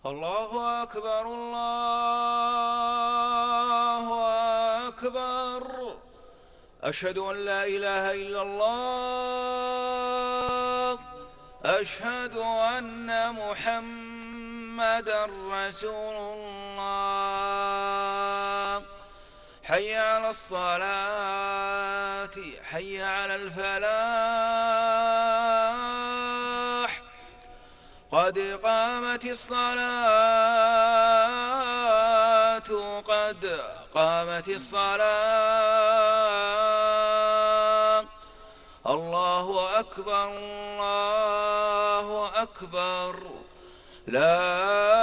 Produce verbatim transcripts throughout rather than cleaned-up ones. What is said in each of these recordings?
الله أكبر الله أكبر. أشهد أن لا إله إلا الله. أشهد أن محمدًا رسول الله. حي على الصلاة، حي على الفلاح. قد قامت الصلاة، قد قامت الصلاة. الله أكبر الله أكبر. لا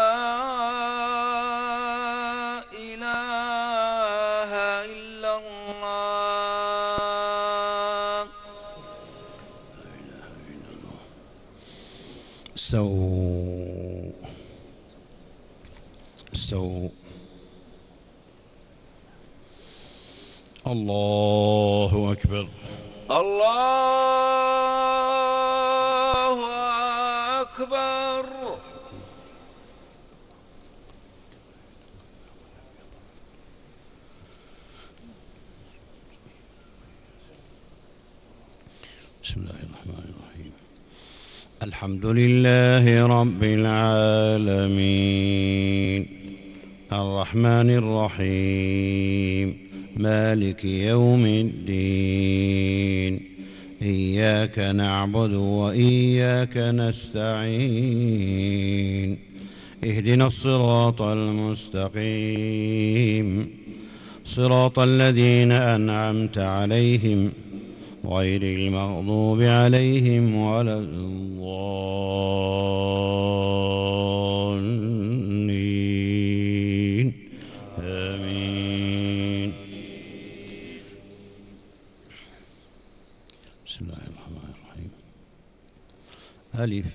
إله إلا الله. استووا استووا. الله أكبر الله أكبر. بسم الله الرحمن الرحيم. الحمد لله رب العالمين، الرحمن الرحيم، مالك يوم الدين. إياك نعبد وإياك نستعين. اهدنا الصراط المستقيم، صراط الذين أنعمت عليهم غير المغضوب عليهم ولا الضالين. آمين. بسم الله الرحمن الرحيم. ألف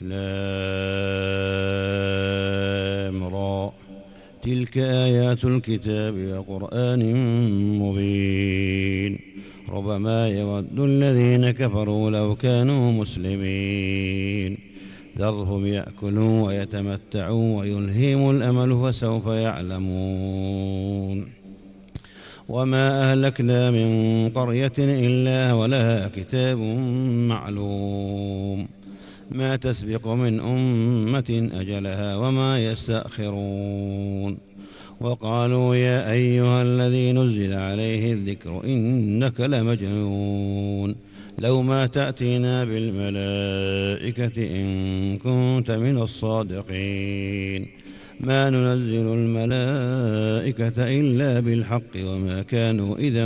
لام را، تلك آيات الكتاب وقرآن مبين. ربما يود الذين كفروا لو كانوا مسلمين. ذرهم يأكلوا ويتمتعوا ويلهيهم الأمل فسوف يعلمون. وما أهلكنا من قرية إلا ولها كتاب معلوم، ما تسبق من أمة أجلها وما يستأخرون. وقالوا يا أيها الذي نزل عليه الذكر إنك لمجنون، لو ما تأتينا بالملائكة إن كنت من الصادقين. ما ننزل الملائكة إلا بالحق وما كانوا إذا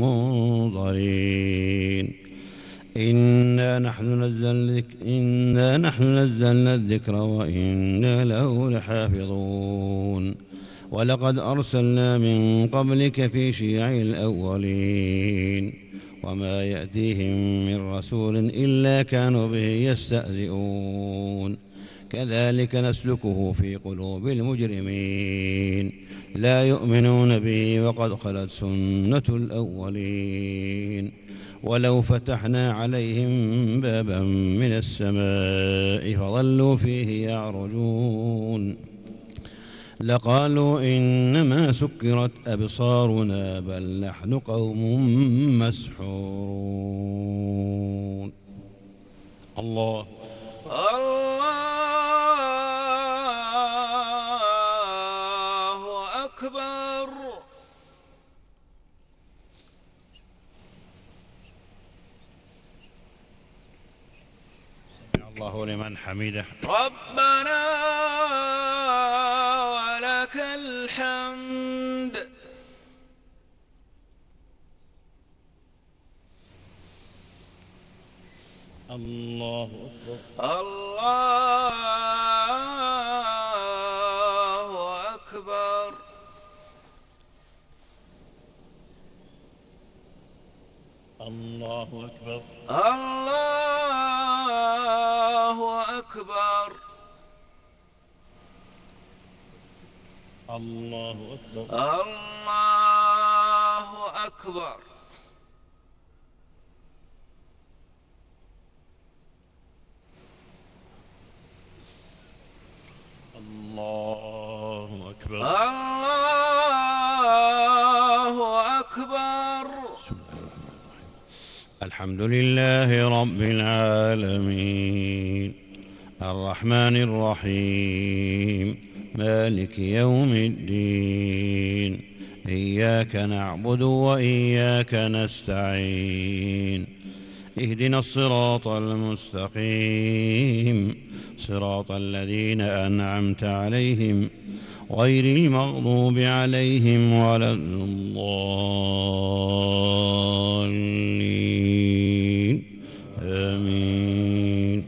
منظرين. إنا نحن نزلنا الذكر, إنا نحن نزلنا الذكر وإنا له لحافظون. ولقد أرسلنا من قبلك في شيع الأولين، وما يأتيهم من رسول إلا كانوا به يستهزئون. كذلك نسلكه في قلوب المجرمين، لا يؤمنون به وقد خلت سنة الأولين. ولو فتحنا عليهم بابا من السماء فظلوا فيه يعرجون لقالوا إنما سكرت أبصارنا بل نحن قوم مسحورون. الله الله أكبر. سمع الله لمن حمده. ربنا ولك الحمد. الله أكبر. الله أكبر. الله أكبر. الله أكبر. الله أكبر. الله أكبر. الله أكبر. الله أكبر. الحمد لله رب العالمين الرحمن الرحيم مالك يوم الدين إياك نعبد وإياك نستعين اهدنا الصراط المستقيم صراط الذين أنعمت عليهم غير المغضوب عليهم ولا الضالين آمين.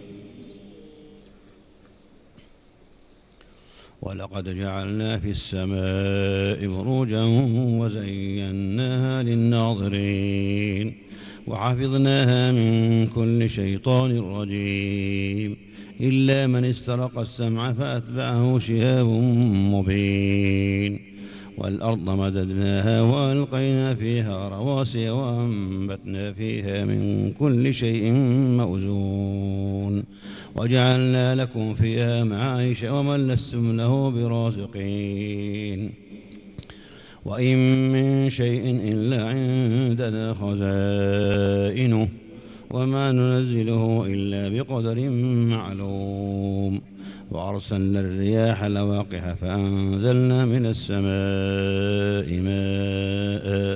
ولقد جعلنا في السماء بروجا وزيناها للناظرين وحفظناها من كل شيطان رجيم إلا من استرق السمع فأتبعه شهاب مبين. والأرض مددناها وألقينا فيها رواسي وأنبتنا فيها من كل شيء موزون وجعلنا لكم فيها معايش ومن لستم له برازقين وإن من شيء إلا عندنا خزائنه وما ننزله إلا بقدر معلوم. وأرسلنا الرياح لواقح فأنزلنا من السماء ماء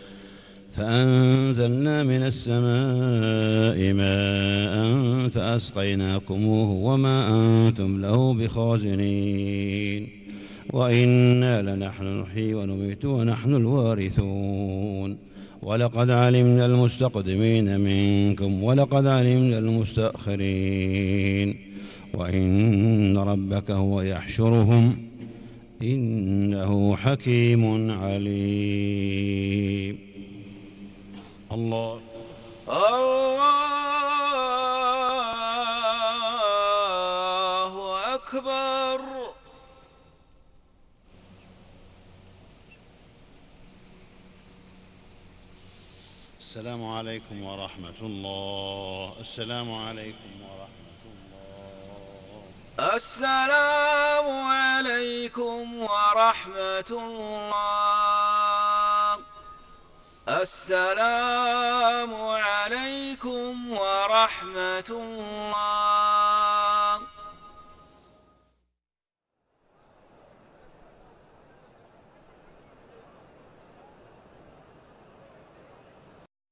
فأنزلنا من السماء ماء فأسقيناكموه وما أنتم له بخازنين وإنا لنحن نحيي ونميت ونحن الوارثون. ولقد علمنا المستقدمين منكم ولقد علمنا المستأخرين وإن ربك هو يحشرهم إنه حكيم عليم. الله الله أكبر. السلام عليكم ورحمة الله. السلام عليكم ورحمة الله. السلام عليكم ورحمة الله. السلام عليكم ورحمة الله.